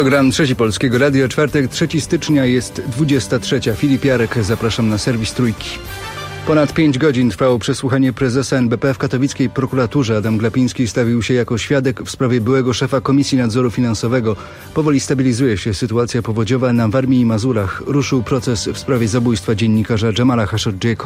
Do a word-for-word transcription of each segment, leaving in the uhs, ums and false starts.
Program Trzeci Polskiego Radia, czwartek, trzeciego stycznia, jest dwudziesta trzecia. Filip Jarek, zapraszam na serwis Trójki. Ponad pięć godzin trwało przesłuchanie prezesa N B P w katowickiej prokuraturze. Adam Glapiński stawił się jako świadek w sprawie byłego szefa Komisji Nadzoru Finansowego. Powoli stabilizuje się sytuacja powodziowa na Warmii i Mazurach. Ruszył proces w sprawie zabójstwa dziennikarza Jamala Khashoggiego.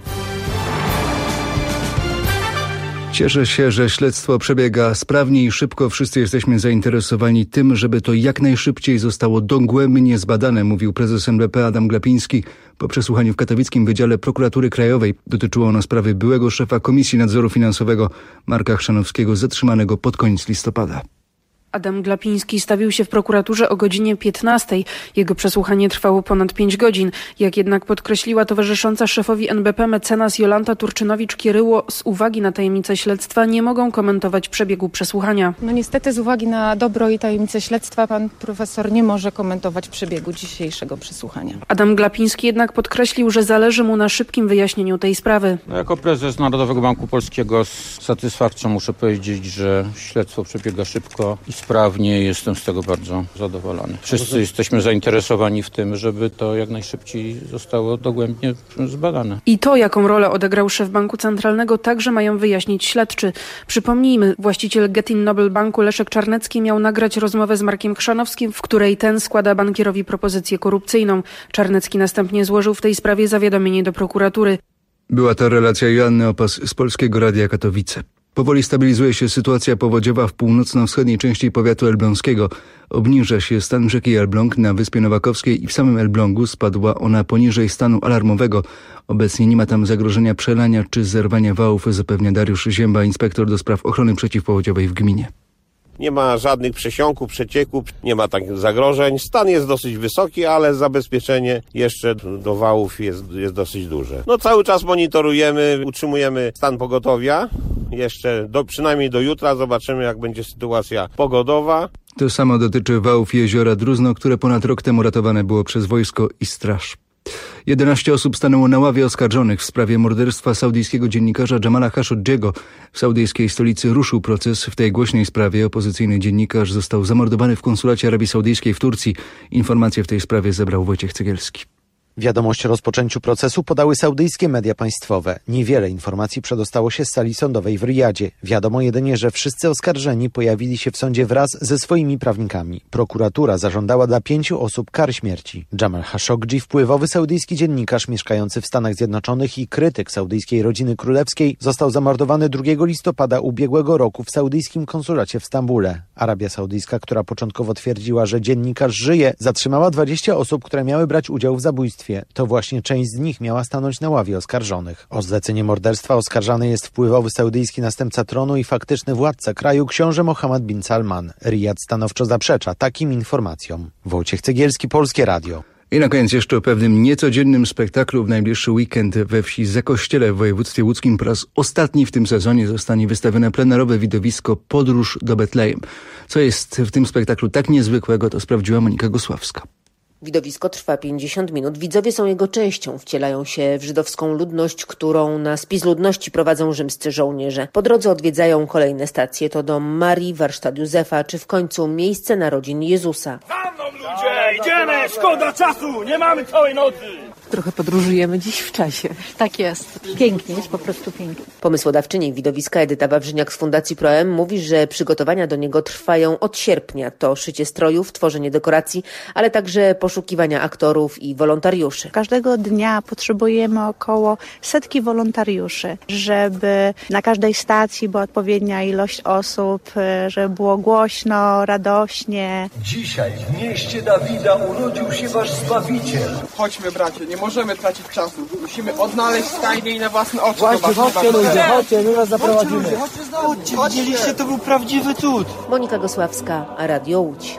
Cieszę się, że śledztwo przebiega sprawnie i szybko. Wszyscy jesteśmy zainteresowani tym, żeby to jak najszybciej zostało dogłębnie zbadane, mówił prezes N B P Adam Glapiński po przesłuchaniu w katowickim Wydziale Prokuratury Krajowej. Dotyczyło ono sprawy byłego szefa Komisji Nadzoru Finansowego Marka Chrzanowskiego, zatrzymanego pod koniec listopada. Adam Glapiński stawił się w prokuraturze o godzinie piętnastej. Jego przesłuchanie trwało ponad pięć godzin. Jak jednak podkreśliła towarzysząca szefowi N B P mecenas Jolanta Turczynowicz-Kieryło, z uwagi na tajemnicę śledztwa nie mogą komentować przebiegu przesłuchania. No niestety z uwagi na dobro i tajemnicę śledztwa pan profesor nie może komentować przebiegu dzisiejszego przesłuchania. Adam Glapiński jednak podkreślił, że zależy mu na szybkim wyjaśnieniu tej sprawy. No, jako prezes Narodowego Banku Polskiego z satysfakcją muszę powiedzieć, że śledztwo przebiega szybko i sprawnie. Jestem z tego bardzo zadowolony. Wszyscy jesteśmy zainteresowani w tym, żeby to jak najszybciej zostało dogłębnie zbadane. I to, jaką rolę odegrał szef Banku Centralnego, także mają wyjaśnić śledczy. Przypomnijmy, właściciel Getin Nobel Banku Leszek Czarnecki miał nagrać rozmowę z Markiem Chrzanowskim, w której ten składa bankierowi propozycję korupcyjną. Czarnecki następnie złożył w tej sprawie zawiadomienie do prokuratury. Była to relacja Joanny Opas z Polskiego Radia Katowice. Powoli stabilizuje się sytuacja powodziowa w północno-wschodniej części powiatu elbląskiego. Obniża się stan rzeki Elbląg na Wyspie Nowakowskiej i w samym Elblągu spadła ona poniżej stanu alarmowego. Obecnie nie ma tam zagrożenia przelania czy zerwania wałów, zapewnia Dariusz Zięba, inspektor do spraw ochrony przeciwpowodziowej w gminie. Nie ma żadnych przesiąków, przecieków, nie ma takich zagrożeń. Stan jest dosyć wysoki, ale zabezpieczenie jeszcze do wałów jest, jest dosyć duże. No cały czas monitorujemy, utrzymujemy stan pogotowia. Jeszcze do, przynajmniej do jutra zobaczymy, jak będzie sytuacja pogodowa. To samo dotyczy wałów jeziora Druzno, które ponad rok temu ratowane było przez wojsko i straż. jedenaście osób stanęło na ławie oskarżonych w sprawie morderstwa saudyjskiego dziennikarza Jamala Khashoggiego. W saudyjskiej stolicy ruszył proces. W tej głośnej sprawie opozycyjny dziennikarz został zamordowany w konsulacie Arabii Saudyjskiej w Turcji. Informacje w tej sprawie zebrał Wojciech Cegielski. Wiadomość o rozpoczęciu procesu podały saudyjskie media państwowe. Niewiele informacji przedostało się z sali sądowej w Riyadzie. Wiadomo jedynie, że wszyscy oskarżeni pojawili się w sądzie wraz ze swoimi prawnikami. Prokuratura zażądała dla pięciu osób kar śmierci. Jamal Khashoggi, wpływowy saudyjski dziennikarz mieszkający w Stanach Zjednoczonych i krytyk saudyjskiej rodziny królewskiej, został zamordowany drugiego listopada ubiegłego roku w saudyjskim konsulacie w Stambule. Arabia Saudyjska, która początkowo twierdziła, że dziennikarz żyje, zatrzymała dwadzieścia osób, które miały brać udział w zabójstwie. To właśnie część z nich miała stanąć na ławie oskarżonych. O zlecenie morderstwa oskarżany jest wpływowy saudyjski następca tronu i faktyczny władca kraju, książę Mohammed bin Salman. Riyad stanowczo zaprzecza takim informacjom. Wojciech Cegielski, Polskie Radio. I na koniec jeszcze o pewnym niecodziennym spektaklu. W najbliższy weekend we wsi Zakościele w województwie łódzkim po raz ostatni w tym sezonie zostanie wystawione plenerowe widowisko Podróż do Betlejem. Co jest w tym spektaklu tak niezwykłego, to sprawdziła Monika Gosławska. Widowisko trwa pięćdziesiąt minut. Widzowie są jego częścią. Wcielają się w żydowską ludność, którą na spis ludności prowadzą rzymscy żołnierze. Po drodze odwiedzają kolejne stacje. To dom Marii, warsztat Józefa, czy w końcu miejsce narodzin Jezusa. Za mną ludzie! Idziemy! Szkoda czasu! Nie mamy całej nocy! Trochę podróżujemy dziś w czasie. Tak jest. Pięknie, jest po prostu pięknie. Pomysłodawczyni widowiska Edyta Wawrzyniak z Fundacji ProM mówi, że przygotowania do niego trwają od sierpnia. To szycie strojów, tworzenie dekoracji, ale także poszukiwania aktorów i wolontariuszy. Każdego dnia potrzebujemy około setki wolontariuszy, żeby na każdej stacji była odpowiednia ilość osób, żeby było głośno, radośnie. Dzisiaj w mieście Dawida urodził się wasz Zbawiciel. Chodźmy, bracie, nie możemy tracić czasu. Musimy odnaleźć stajnię i na własne oczy. Właśnie, chodźcie ludzie, chodźcie, my was zaprowadzimy. Chodźcie, widzieliście, to był prawdziwy cud. Monika Gosławska, Radio Łódź.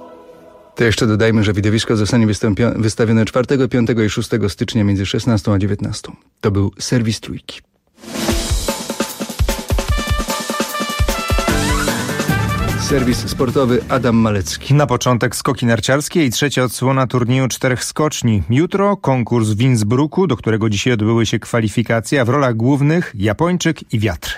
To jeszcze dodajmy, że widowisko zostanie wystawione czwartego, piątego i szóstego stycznia między szesnastą a dziewiętnastą. To był serwis Trójki. Serwis sportowy Adam Malecki. Na początek skoki narciarskie i trzecia odsłona turnieju czterech skoczni. Jutro konkurs w Innsbrucku, do którego dzisiaj odbyły się kwalifikacje, a w rolach głównych Japończyk i wiatr.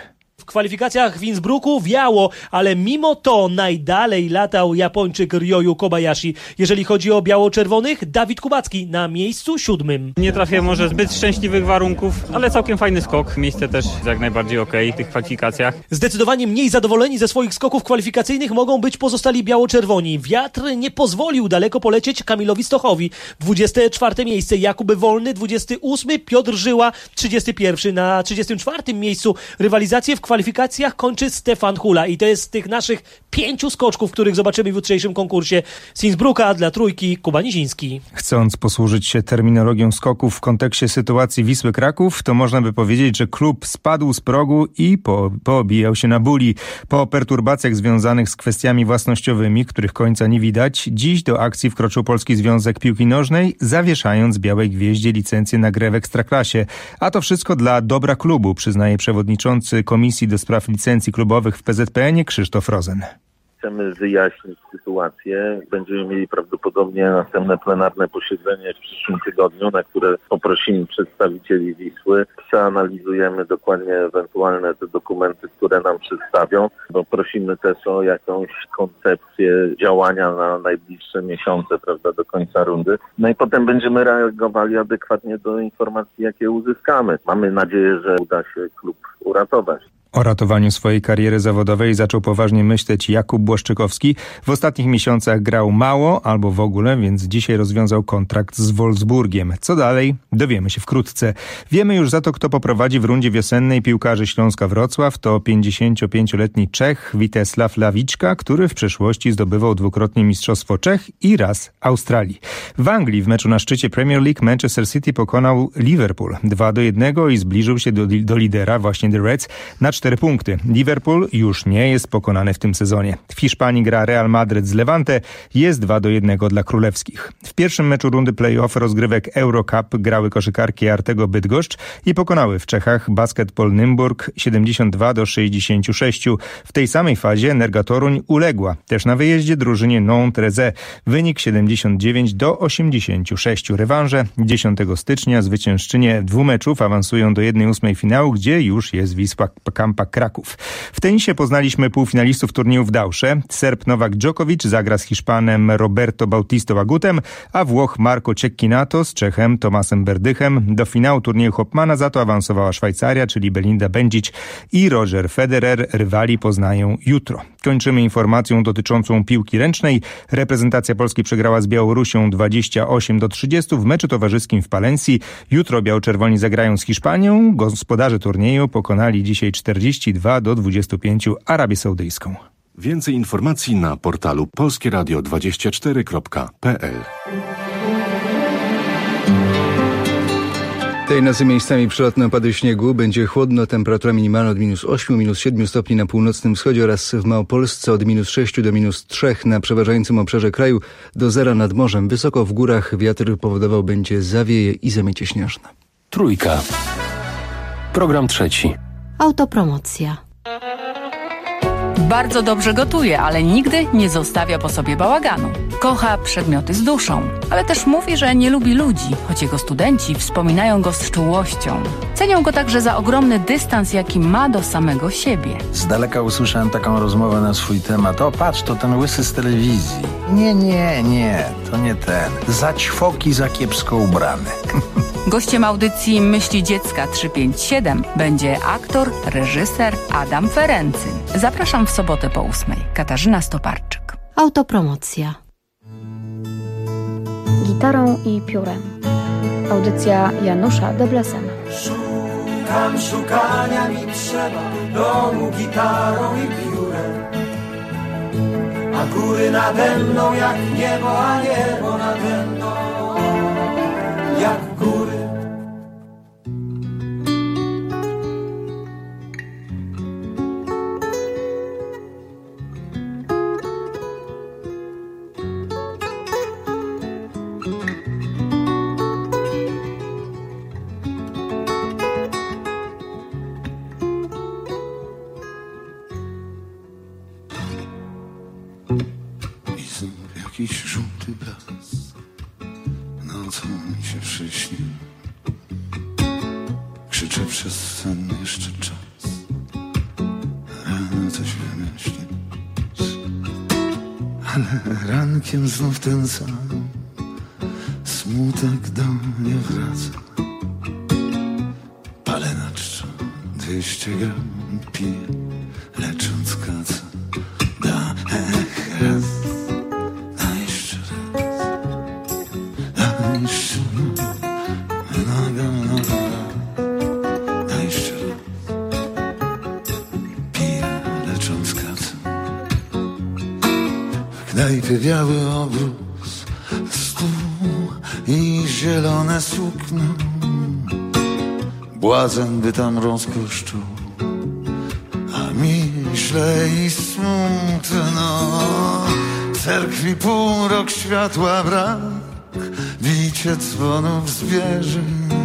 W kwalifikacjach w Innsbrucku wiało, ale mimo to najdalej latał Japończyk Ryoyu Kobayashi. Jeżeli chodzi o biało-czerwonych, Dawid Kubacki na miejscu siódmym. Nie trafiłem może zbyt szczęśliwych warunków, ale całkiem fajny skok. Miejsce też jak najbardziej okej okay w tych kwalifikacjach. Zdecydowanie mniej zadowoleni ze swoich skoków kwalifikacyjnych mogą być pozostali biało-czerwoni. Wiatr nie pozwolił daleko polecieć Kamilowi Stochowi. dwudzieste czwarte miejsce Jakub Wolny, dwudziesty ósmy Piotr Żyła, trzydziesty pierwszy. Na trzydziestym czwartym miejscu rywalizację w kwalifikacjach kończy Stefan Hula i to jest z tych naszych pięciu skoczków, których zobaczymy w jutrzejszym konkursie. Z Innsbrucka dla Trójki Kuba Niziński. Chcąc posłużyć się terminologią skoków w kontekście sytuacji Wisły Kraków, to można by powiedzieć, że klub spadł z progu i po, poobijał się na buli. Po perturbacjach związanych z kwestiami własnościowymi, których końca nie widać, dziś do akcji wkroczył Polski Związek Piłki Nożnej, zawieszając Białej Gwieździe licencję na grę w Ekstraklasie. A to wszystko dla dobra klubu, przyznaje przewodniczący Komisji do Spraw Licencji Klubowych w P Z P N-ie Krzysztof Rozen. Chcemy wyjaśnić sytuację. Będziemy mieli prawdopodobnie następne plenarne posiedzenie w przyszłym tygodniu, na które poprosimy przedstawicieli Wisły. Przeanalizujemy dokładnie ewentualne te dokumenty, które nam przedstawią, bo prosimy też o jakąś koncepcję działania na najbliższe miesiące, prawda, do końca rundy. No i potem będziemy reagowali adekwatnie do informacji, jakie uzyskamy. Mamy nadzieję, że uda się klub uratować. O ratowaniu swojej kariery zawodowej zaczął poważnie myśleć Jakub Błaszczykowski. W ostatnich miesiącach grał mało albo w ogóle, więc dzisiaj rozwiązał kontrakt z Wolfsburgiem. Co dalej? Dowiemy się wkrótce. Wiemy już za to, kto poprowadzi w rundzie wiosennej piłkarzy Śląska Wrocław. To pięćdziesięciopięcioletni Czech Witesław Lawiczka, który w przeszłości zdobywał dwukrotnie Mistrzostwo Czech i raz Australii. W Anglii w meczu na szczycie Premier League Manchester City pokonał Liverpool dwa do jednego i zbliżył się do, do lidera, właśnie The Reds, na cztery punkty. Liverpool już nie jest pokonany w tym sezonie. W Hiszpanii gra Real Madryt z Levante, jest dwa do jednego dla królewskich. W pierwszym meczu rundy play-off rozgrywek Eurocup grały koszykarki Artego Bydgoszcz i pokonały w Czechach Basketball Nymburk siedemdziesiąt dwa do sześćdziesięciu sześciu. W tej samej fazie Energa Toruń uległa też na wyjeździe drużynie Nantes-Rezé. Wynik siedemdziesiąt dziewięć do osiemdziesięciu sześciu. Rewanże dziesiątego stycznia zwyciężczynie dwóch meczów awansują do jednej ósmej finału, gdzie już jest Wisła Kampa Kraków. W tenisie poznaliśmy półfinalistów turnieju w Dausze. Serb Nowak Djokovic zagra z Hiszpanem Roberto Bautistą Agutem, a Włoch Marco Cecchinato z Czechem Tomasem Berdychem. Do finału turnieju Hopmana za to awansowała Szwajcaria, czyli Belinda Bencic i Roger Federer. Rywali poznają jutro. Kończymy informacją dotyczącą piłki ręcznej. Reprezentacja Polski przegrała z Białorusią dwadzieścia osiem do trzydziestu w meczu towarzyskim w Palencji. Jutro biało-czerwoni zagrają z Hiszpanią. Gospodarze turnieju pokonali dzisiaj czterdzieści dwa do dwudziestu pięciu Arabię Saudyjską. Więcej informacji na portalu polskie radio dwadzieścia cztery kropka p l. Tej nocy miejscami przelotne opady śniegu. Będzie chłodno, temperatura minimalna od minus ośmiu, minus siedmiu stopni na północnym wschodzie oraz w Małopolsce od minus sześciu do minus trzech na przeważającym obszarze kraju, do zera nad morzem. Wysoko w górach wiatr powodował będzie zawieje i zamiecie śnieżne. Trójka. Program trzeci. Autopromocja. Bardzo dobrze gotuje, ale nigdy nie zostawia po sobie bałaganu. Kocha przedmioty z duszą, ale też mówi, że nie lubi ludzi, choć jego studenci wspominają go z czułością. Cenią go także za ogromny dystans, jaki ma do samego siebie. Z daleka usłyszałem taką rozmowę na swój temat. O, patrz, to ten łysy z telewizji. Nie, nie, nie, to nie ten. Za ćwoki, za kiepsko ubrany. Gościem audycji Myśli Dziecka trzysta pięćdziesiąt siedem będzie aktor, reżyser Adam Ferencyn. Zapraszam w sobotę po ósmej. Katarzyna Stoparczyk. Autopromocja. Gitarą i piórem. Audycja Janusza Deblesena. Szukam, szukania mi trzeba, domu gitarą i piórem. A góry nade mną jak niebo, a niebo nade mną jak góry. Jakiś żółty blask nocą mi się przyśnił. Krzyczę przez sen jeszcze czas. rano coś wymyślić. Ale rankiem znów ten sam smutek do mnie wraca. Palę na czczo dwieście gram i piję, lecząc kaca. Da, ech, raz, da jeszcze raz, da jeszcze raz, noga, noga, da jeszcze raz. Piję, lecząc kaca. W knajpie biały obrus, stół i zielone sukno. Błazen by tam rozkosz czuł, a mi źle i smutno. W cerkwi pół rok światła brak, bicie dzwonów zwierzy.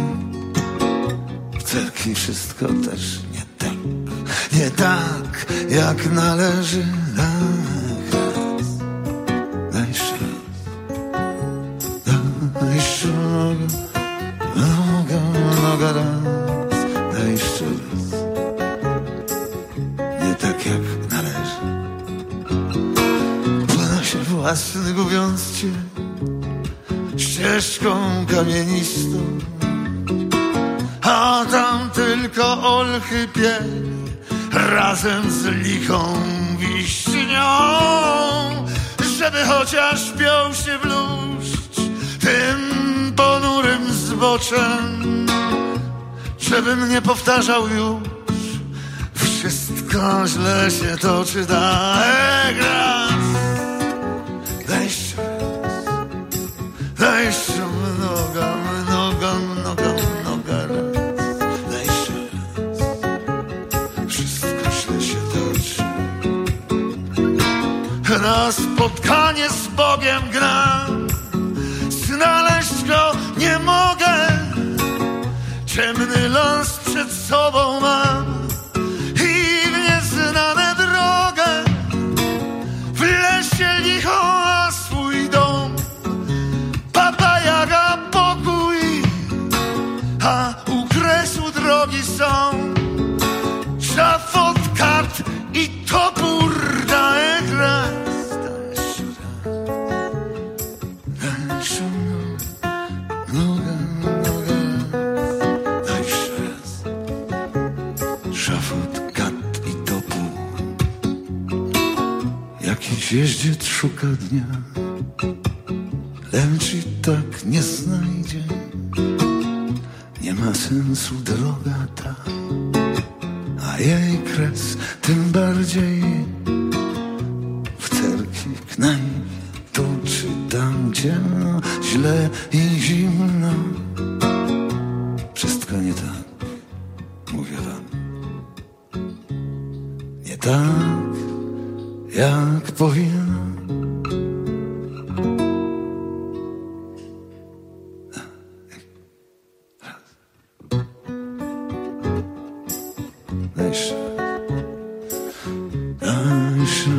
W cerkwi wszystko też nie tak, nie tak jak należy. Daj jeszcze raz, daj jeszcze raz, noga, noga raz. Daj jeszcze raz, nie tak jak należy. Pada się własny, gubiąc cię ścieżką kamienistą, a tam tylko olchy pień razem z lichą wiśnią, żeby chociaż piął się bluszcz tym ponurym zboczem, żebym nie powtarzał już, wszystko źle się toczy. Daj raz, daj jeszcze raz, daj jeszcze mnoga, mnoga, mnoga, mnoga raz, daj jeszcze raz, wszystko źle się toczy. Na spotkanie z Bogiem gram, znaleźć go nie mogę. Ciemny los przed sobą mam i w nieznane drogę. W lesie licho, a swój dom, Baba Jaga pokój, a u kresu drogi są szafot, kart i topór. Daj raz, daj jeszcze raz, daj jeszcze noga, noga, daj jeszcze raz, szafot, kat i topór. Jakiś jeździec szuka dnia, lecz i tak nie znajdzie. Nie ma sensu droga ta, a jej kres tym bardziej. W cerkwi, knajpie, tu czy tam ciemno, źle i zimno. Wszystko nie tak, mówię wam. Nie tak, jak powinno. Jeszcze raz, jeszcze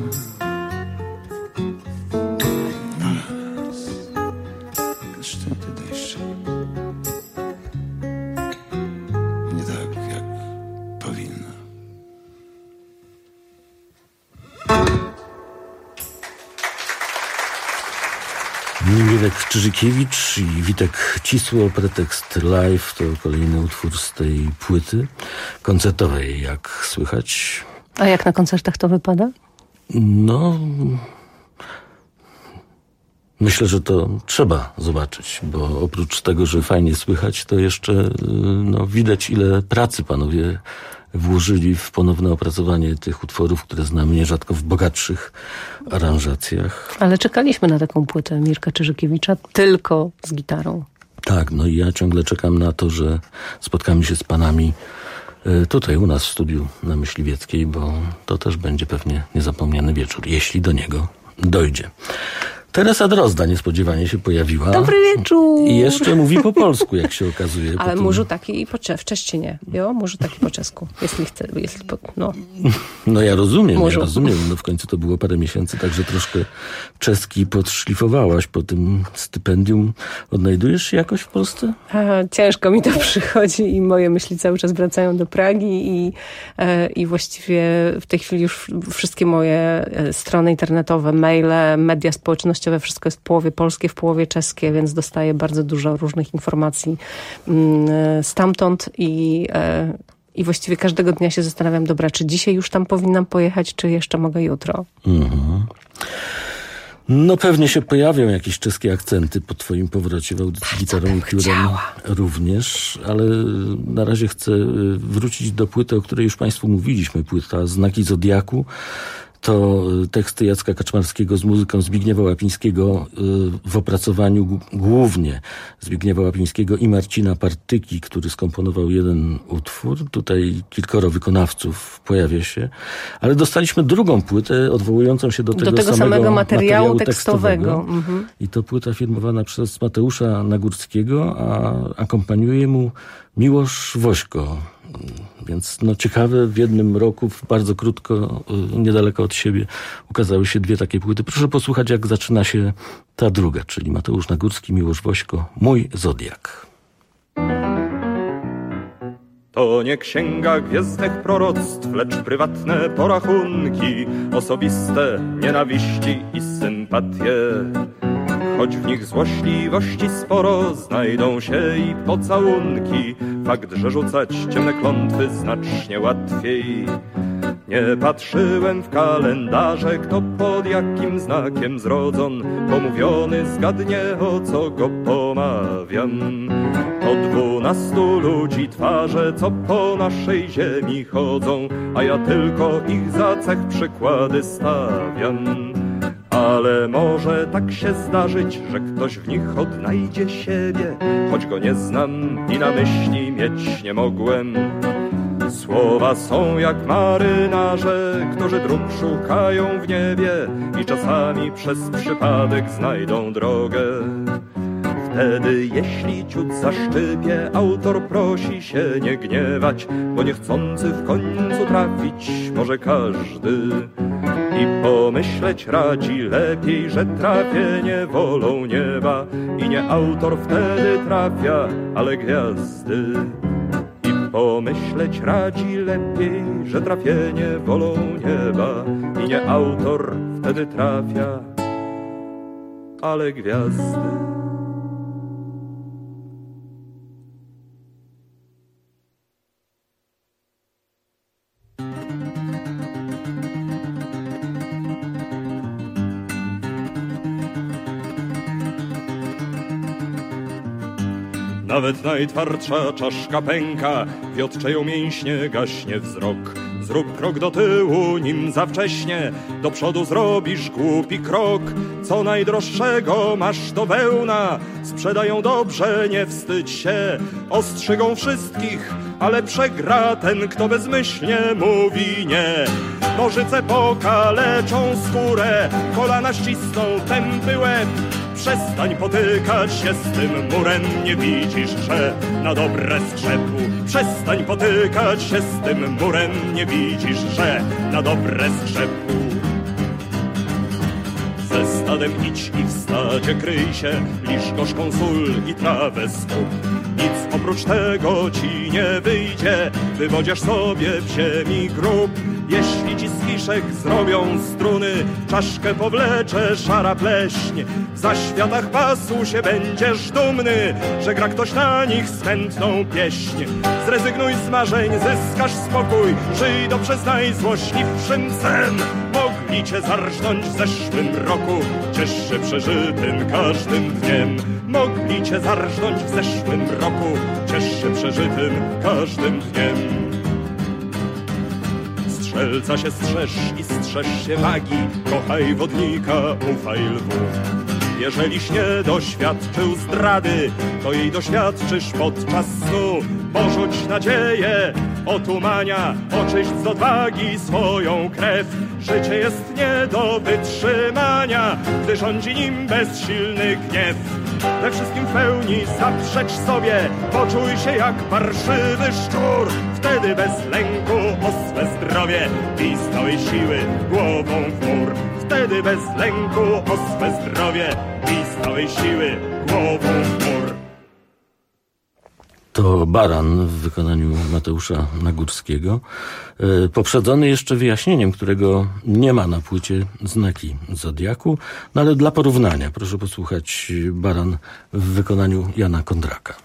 raz, jeszcze jeszcze nie tak jak powinno. Mirek Czyżykiewicz i Witek Cisło, Pretekst Live to kolejny utwór z tej płyty koncertowej, jak słychać. A jak na koncertach to wypada? No, myślę, że to trzeba zobaczyć, bo oprócz tego, że fajnie słychać, to jeszcze no, widać, ile pracy panowie włożyli w ponowne opracowanie tych utworów, które znamy nierzadko w bogatszych aranżacjach. Ale czekaliśmy na taką płytę Mirka Czyżykiewicza tylko z gitarą. Tak, no i ja ciągle czekam na to, że spotkamy się z panami tutaj u nas w studiu na Myśliwieckiej, bo to też będzie pewnie niezapomniany wieczór, jeśli do niego dojdzie. Teresa Drozda niespodziewanie się pojawiła. Dobry wieczór! I jeszcze mówi po polsku, jak się okazuje. Ale tym... może taki i po cze- w cześcinie. Jo, może taki po czesku, jeśli chce. Jeśli po, no. no ja rozumiem, może. ja rozumiem. No w końcu to było parę miesięcy, także troszkę czeski podszlifowałaś po tym stypendium. Odnajdujesz się jakoś w Polsce? A, ciężko mi to przychodzi i moje myśli cały czas wracają do Pragi i, e, i właściwie w tej chwili już wszystkie moje strony internetowe, maile, media społecznościowe, wszystko jest w połowie polskie, w połowie czeskie, więc dostaję bardzo dużo różnych informacji stamtąd i, i właściwie każdego dnia się zastanawiam, dobra, czy dzisiaj już tam powinnam pojechać, czy jeszcze mogę jutro? Mhm. No pewnie się pojawią jakieś czeskie akcenty po twoim powrocie w audycji Gitarą i Piórem również, ale na razie chcę wrócić do płyty, o której już państwu mówiliśmy, płyta Znaki Zodiaku. To teksty Jacka Kaczmarskiego z muzyką Zbigniewa Łapińskiego w opracowaniu głównie Zbigniewa Łapińskiego i Marcina Partyki, który skomponował jeden utwór. Tutaj kilkoro wykonawców pojawia się. Ale dostaliśmy drugą płytę odwołującą się do tego, do tego samego, samego materiału, materiału tekstowego. tekstowego. Mhm. I to płyta firmowana przez Mateusza Nagórskiego, a akompaniuje mu Miłosz Wośko. Więc no ciekawe, w jednym roku, bardzo krótko, niedaleko od siebie ukazały się dwie takie płyty. Proszę posłuchać, jak zaczyna się ta druga, czyli Mateusz Nagórski, Miłosz Wośko, Mój Zodiak. To nie księga gwiezdnych proroctw, lecz prywatne porachunki, osobiste nienawiści i sympatie. Choć w nich złośliwości sporo, znajdą się i pocałunki. Fakt, że rzucać ciemne klątwy znacznie łatwiej. Nie patrzyłem w kalendarze, kto pod jakim znakiem zrodzon. Pomówiony zgadnie, o co go pomawiam. To dwunastu ludzi twarze, co po naszej ziemi chodzą, a ja tylko ich za cech przykłady stawiam. Ale może tak się zdarzyć, że ktoś w nich odnajdzie siebie, choć go nie znam i na myśli mieć nie mogłem. Słowa są jak marynarze, którzy dróg szukają w niebie i czasami przez przypadek znajdą drogę. Wtedy, jeśli ciut zaszczypie, autor prosi się nie gniewać, bo niechcący w końcu trafić może każdy. I pomyśleć radzi lepiej, że trafienie wolą nieba i nie autor wtedy trafia, ale gwiazdy. I pomyśleć radzi lepiej, że trafienie wolą nieba i nie autor wtedy trafia, ale gwiazdy. Nawet najtwardsza czaszka pęka, wiotczeją mięśnie, gaśnie wzrok. Zrób krok do tyłu, nim za wcześnie, do przodu zrobisz głupi krok. Co najdroższego masz to wełna, sprzedają dobrze, nie wstydź się. Ostrzygą wszystkich, ale przegra ten, kto bezmyślnie mówi nie. Nożyce pokaleczą skórę, kolana ścisną tępy łeb. Przestań potykać się z tym murem, nie widzisz, że na dobre skrzepu. Przestań potykać się z tym murem, nie widzisz, że na dobre skrzepu. Ze stadem idź i w stadzie kryj się, lisz gorzką sól i trawę skup. Nic oprócz tego ci nie wyjdzie, wywodzisz sobie w ziemi grób. Jeśli ci z kiszek zrobią struny, czaszkę powlecze szara pleśń. W zaświatach pasu się będziesz dumny, że gra ktoś na nich smętną pieśń. Zrezygnuj z marzeń, zyskasz spokój, żyj do przyznaj złośliwszym sen. Mogli cię zarżnąć w zeszłym roku, ciesz się przeżytym każdym dniem. Mogli cię zarżnąć w zeszłym roku, ciesz się przeżytym każdym dniem. Strzelca się strzeż i strzeż się wagi, kochaj wodnika, ufaj lwu. Jeżeliś nie doświadczył zdrady, to jej doświadczysz podczas snu. Porzuć nadzieję, otumania, oczyść z odwagi swoją krew. Życie jest nie do wytrzymania, gdy rządzi nim bezsilny gniew. We wszystkim w pełni zaprzecz sobie, poczuj się jak parszywy szczur. Wtedy bez lęku o swe zdrowie i z całej siły głową w mur. Wtedy bez lęku o swe zdrowie i z całej siły głową w mur. To Baran w wykonaniu Mateusza Nagórskiego, poprzedzony jeszcze wyjaśnieniem, którego nie ma na płycie Znaki Zodiaku, no ale dla porównania proszę posłuchać Baran w wykonaniu Jana Kondraka.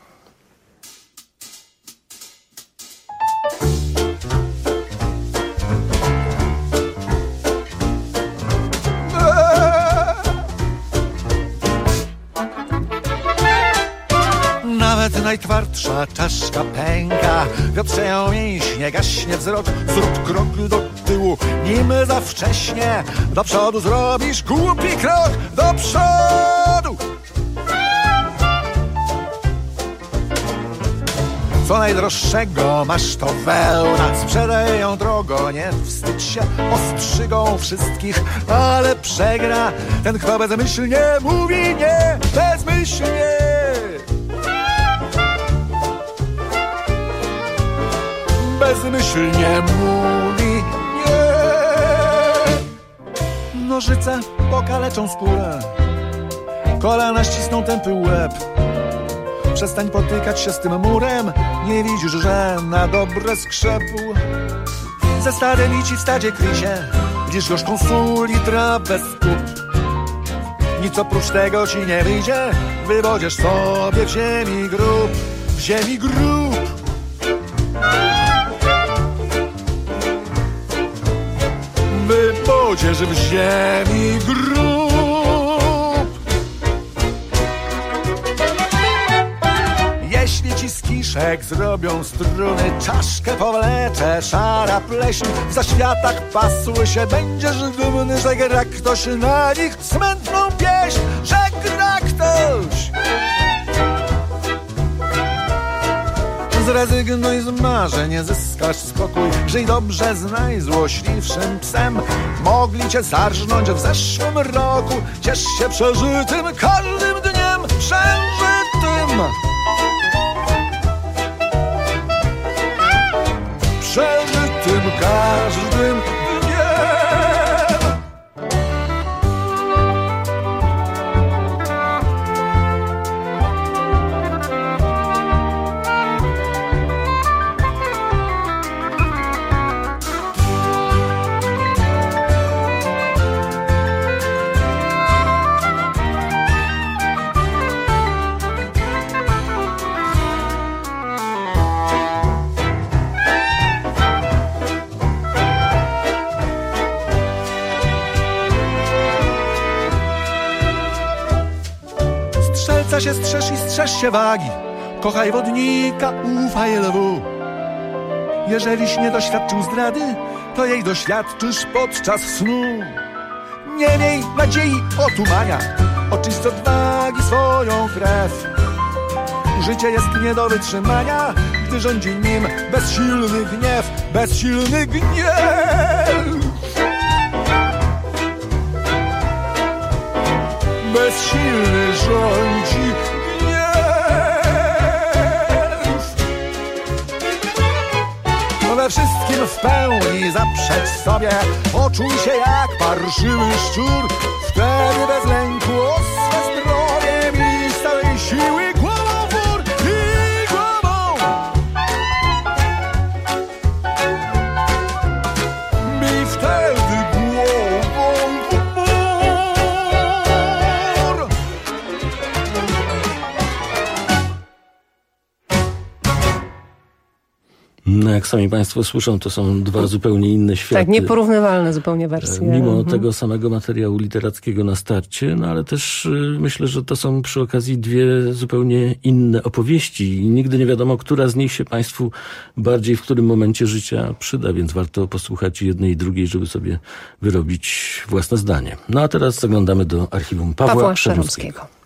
Nawet najtwardsza czaszka pęka, wiotrzeją mięśnie, gaśnie wzrok. Zrób krok do tyłu, nim za wcześnie. Do przodu zrobisz głupi krok, do przodu. Co najdroższego masz to wełna, sprzedaj ją drogo, nie wstydź się ostrzygą wszystkich, ale przegra ten, kto bezmyślnie mówi nie, bezmyślnie. Bezmyślnie mówi nie. Nożyce pokaleczą skórę, kolana ścisną tępy łeb. Przestań potykać się z tym murem, nie widzisz, że na dobre skrzepł. Ze stadem idź i w stadzie kryj się, widzisz gorzką sól i trawę z kup. Nic oprócz tego ci nie wyjdzie, wywodziesz sobie w ziemi grób, w ziemi grób. Wywodziesz w ziemi grób. Jeśli ci z kiszek zrobią struny, czaszkę powlecze szara pleśń. W zaświatach pasły się będziesz dumny, że gra ktoś na nich smętną pieśń, że gra ktoś. Zrezygnuj z marzeń, zyskasz spokój. Żyj dobrze z najzłośliwszym psem. Mogli cię zarżnąć w zeszłym roku. Ciesz się przeżytym każdym dniem, przeżytym. Przeżytym każdym dniem. Się strzeż i strzeż się wagi, kochaj wodnika, ufaj lwu. Jeżeliś nie doświadczył zdrady, to jej doświadczysz podczas snu. Nie miej nadziei otumania, oczyść z odwagi swoją krew. Życie jest nie do wytrzymania, gdy rządzi nim bezsilny gniew, bezsilny gniew. Bezsilny rządzi gniew. We wszystkim w pełni zaprzecz sobie, poczuj się jak parszywy szczur. Wtedy bez lęku o swe zdrowie i z całej siły głową w gór i głową. Bij wtedy głową w gór. No jak sami państwo słyszą, to są dwa zupełnie inne światy. Tak, nieporównywalne zupełnie wersje. Mimo mhm. tego samego materiału literackiego na starcie, no ale też y, myślę, że to są przy okazji dwie zupełnie inne opowieści i nigdy nie wiadomo, która z nich się państwu bardziej w którym momencie życia przyda, więc warto posłuchać jednej i drugiej, żeby sobie wyrobić własne zdanie. No a teraz zaglądamy do archiwum Pawła, Pawła Przeromskiego. Przeromskiego.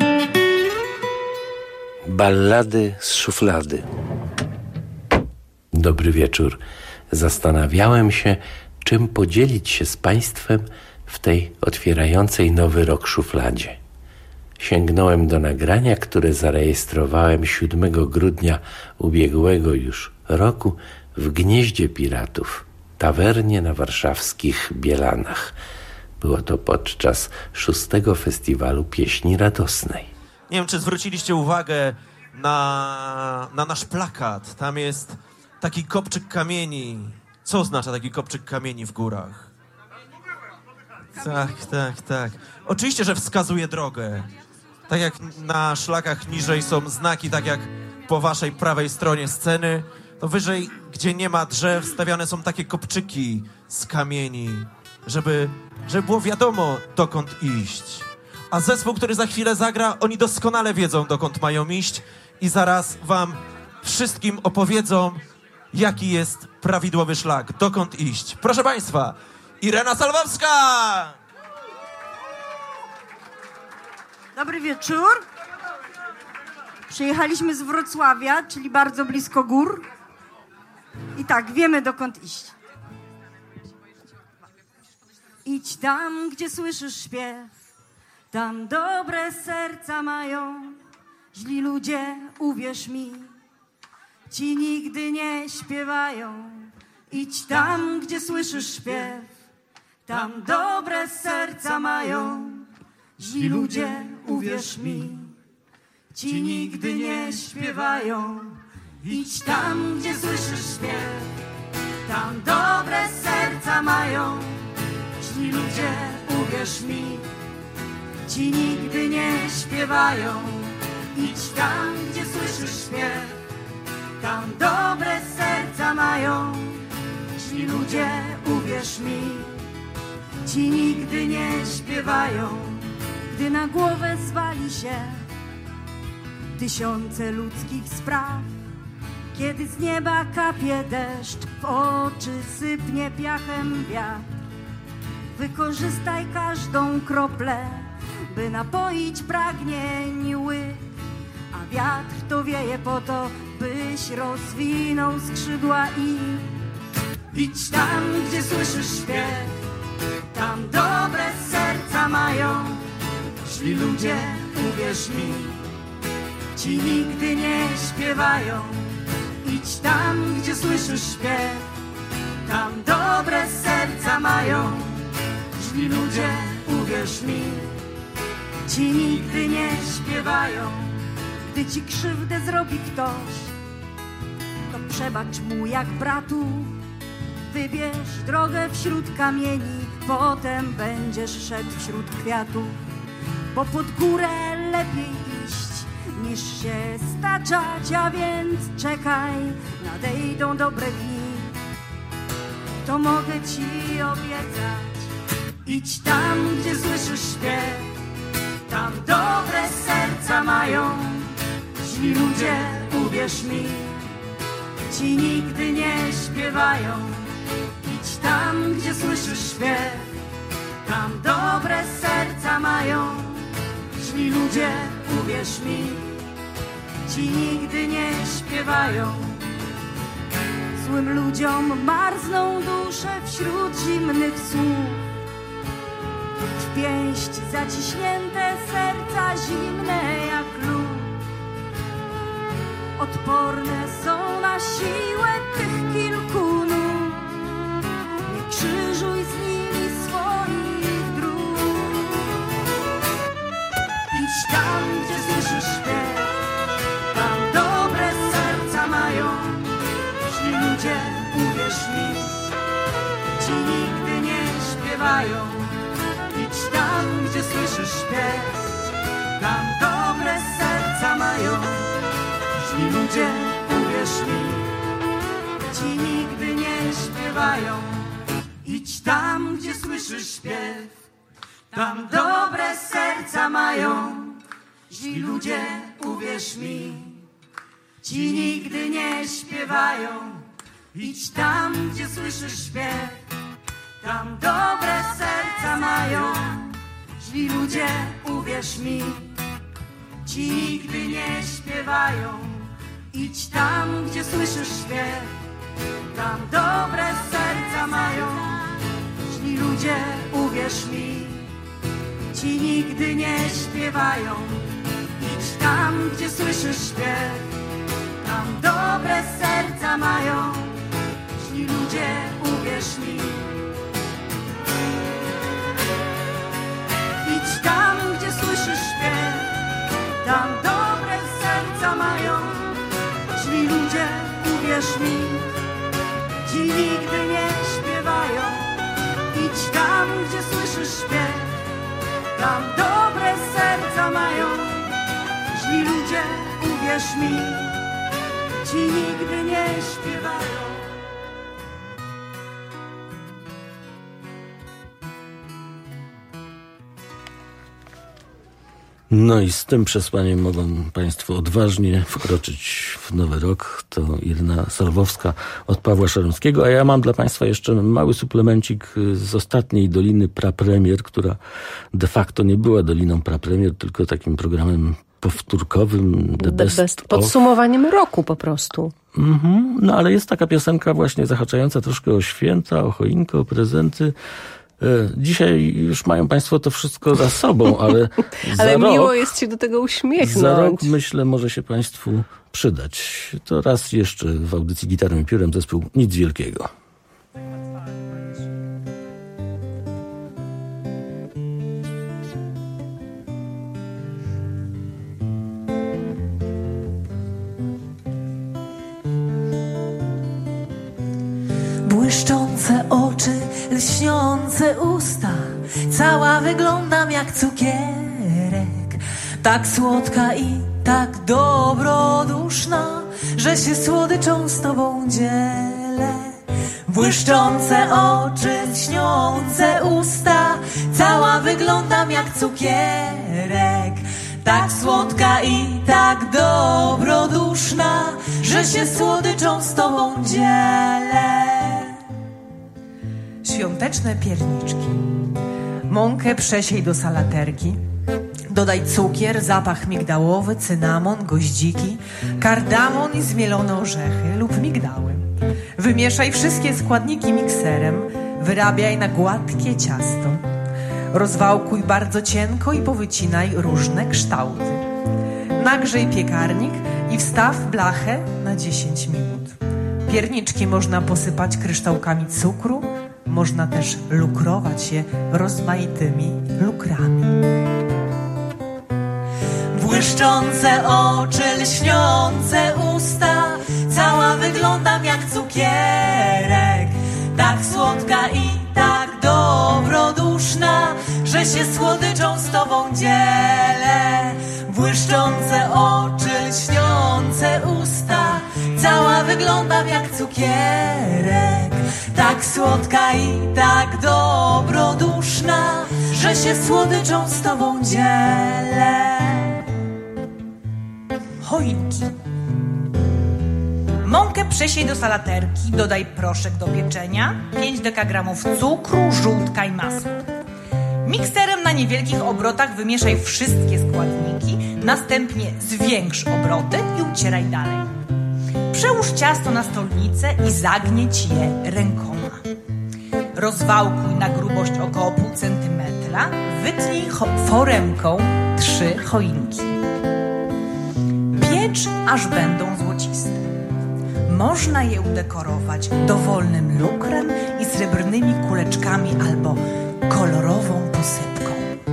Ballady z szuflady. Dobry wieczór. Zastanawiałem się, czym podzielić się z Państwem w tej otwierającej nowy rok szufladzie. Sięgnąłem do nagrania, które zarejestrowałem siódmego grudnia ubiegłego już roku w Gnieździe Piratów, tawernie na warszawskich Bielanach. Było to podczas szóstego festiwalu pieśni radosnej. Nie wiem, czy zwróciliście uwagę na, na nasz plakat. Tam jest taki kopczyk kamieni. Co oznacza taki kopczyk kamieni w górach? Tak, tak, tak. Oczywiście, że wskazuje drogę. Tak jak na szlakach niżej są znaki, tak jak po waszej prawej stronie sceny, to wyżej, gdzie nie ma drzew, stawiane są takie kopczyki z kamieni, żeby, żeby było wiadomo, dokąd iść. A zespół, który za chwilę zagra, oni doskonale wiedzą, dokąd mają iść i zaraz wam wszystkim opowiedzą, jaki jest prawidłowy szlak, dokąd iść. Proszę Państwa, Irena Salwowska! Dobry wieczór. Przyjechaliśmy z Wrocławia, czyli bardzo blisko gór. I tak, wiemy, dokąd iść. Idź tam, gdzie słyszysz śpiew. Tam dobre serca mają. Źli ludzie, uwierz mi, ci nigdy nie śpiewają. Idź tam, gdzie słyszysz śpiew. Tam dobre serca mają. Źli ludzie, uwierz mi, ci nigdy nie śpiewają. Idź tam, gdzie słyszysz śpiew. Tam dobre serca mają. Źli ludzie, uwierz mi, ci nigdy nie śpiewają. Idź tam, gdzie słyszysz śpiew. Tam dobre serca mają. Źli ludzie, uwierz mi, ci nigdy nie śpiewają. Gdy na głowę zwali się tysiące ludzkich spraw, kiedy z nieba kapie deszcz, w oczy sypnie piachem wiatr, wykorzystaj każdą kroplę, by napoić pragnień łyk, a wiatr to wieje po to, byś rozwinął skrzydła i idź tam, gdzie słyszysz śpiew. Tam dobre serca mają. Źli ludzie, uwierz mi, ci nigdy nie śpiewają. Idź tam, gdzie słyszysz śpiew. Tam dobre serca mają. Źli ludzie, uwierz mi, ci nigdy nie śpiewają. Gdy ci krzywdę zrobi ktoś, to przebacz mu jak bratu. Wybierz drogę wśród kamieni, potem będziesz szedł wśród kwiatów. Bo pod górę lepiej iść, niż się staczać, a więc czekaj, nadejdą dobre dni. To mogę ci obiecać. Idź tam, gdzie słyszysz śpiew. Tam dobre serca mają. Źli ludzie, uwierz mi, ci nigdy nie śpiewają. Idź tam, gdzie słyszysz śpiew. Tam dobre serca mają. Źli ludzie, uwierz mi, ci nigdy nie śpiewają. Złym ludziom marzną dusze wśród zimnych słów. W pięść zaciśnięte serca zimne jak lód. Odporne są na siłę tych kilku nóg. Nie krzyżuj z nimi swoich dróg. Idź tam, gdzie słyszysz śpiew. Tam dobre serca mają. Źli ludzie, uwierz mi, ci nigdy nie śpiewają. Idź tam, gdzie słyszysz śpiew. Tam dobre serca mają. Źli ludzie, uwierz mi, ci nigdy nie śpiewają. Idź tam, gdzie słyszysz śpiew. Tam dobre serca mają. Źli ludzie, uwierz mi, ci nigdy nie śpiewają. Idź tam, gdzie słyszysz śpiew. Tam dobre serca mają. Źli ludzie, uwierz mi, ci nigdy nie śpiewają. Idź tam, gdzie słyszysz śpiew. tam dobre serca mają. Źli ludzie, uwierz mi, ci nigdy nie śpiewają. Idź tam, gdzie słyszysz śpiew, tam dobre serca mają. Źli ludzie, uwierz mi. Idź tam, gdzie słyszysz śpiew, tam dobre serca mają. Źli ludzie, uwierz mi, ci nigdy nie śpiewają. Idź tam, gdzie słyszysz śpiew, tam dobre serca mają. Źli ludzie, uwierz mi, ci nigdy nie śpiewają. No i z tym przesłaniem mogą Państwo odważnie wkroczyć w nowy rok. To Irena Salwowska od Pawła Szaromskiego, a ja mam dla Państwa jeszcze mały suplemencik z ostatniej Doliny Prapremier, która de facto nie była Doliną Prapremier, tylko takim programem powtórkowym The, The Best, best of. Podsumowaniem roku po prostu. Mhm. No ale jest taka piosenka właśnie zahaczająca troszkę o święta, o choinkę, o prezenty. Dzisiaj już mają Państwo to wszystko za sobą, ale Ale za miło rok, jest się do tego uśmiechnąć. za rok, myślę, może się Państwu przydać. To raz jeszcze w audycji Gitarą i Piórem zespół Nic Wielkiego. Błyszczące oczy, lśniące usta, cała wyglądam jak cukierek. Tak słodka i tak dobroduszna, że się słodyczą z tobą dzielę. Błyszczące oczy, lśniące usta, cała wyglądam jak cukierek. Tak słodka i tak dobroduszna, że się słodyczą z tobą dzielę. Świąteczne pierniczki. Mąkę przesiej do salaterki. Dodaj cukier, zapach migdałowy, cynamon, goździki, kardamon i zmielone orzechy lub migdały. Wymieszaj wszystkie składniki mikserem. Wyrabiaj na gładkie ciasto. Rozwałkuj bardzo cienko i powycinaj różne kształty. Nagrzej piekarnik i wstaw blachę na dziesięć minut. Pierniczki można posypać kryształkami cukru, można też lukrować je rozmaitymi lukrami. Błyszczące oczy, lśniące usta, cała wyglądam jak cukierek. Tak słodka i tak dobroduszna, że się słodyczą z tobą dzielę. Błyszczące oczy, lśniące usta, cała wyglądam jak cukierek. Tak słodka i tak dobroduszna, że się słodyczą z tobą dzielę. Choinki. Mąkę przesiej do salaterki, dodaj proszek do pieczenia, pięć dekagramów cukru, żółtka i masła. Mikserem na niewielkich obrotach wymieszaj wszystkie składniki, następnie zwiększ obroty i ucieraj dalej. Przełóż ciasto na stolnicę i zagnieć je rękoma. Rozwałkuj na grubość około pół centymetra, wytnij foremką trzy choinki. Piecz, aż będą złociste. Można je udekorować dowolnym lukrem i srebrnymi kuleczkami albo kolorową posypką.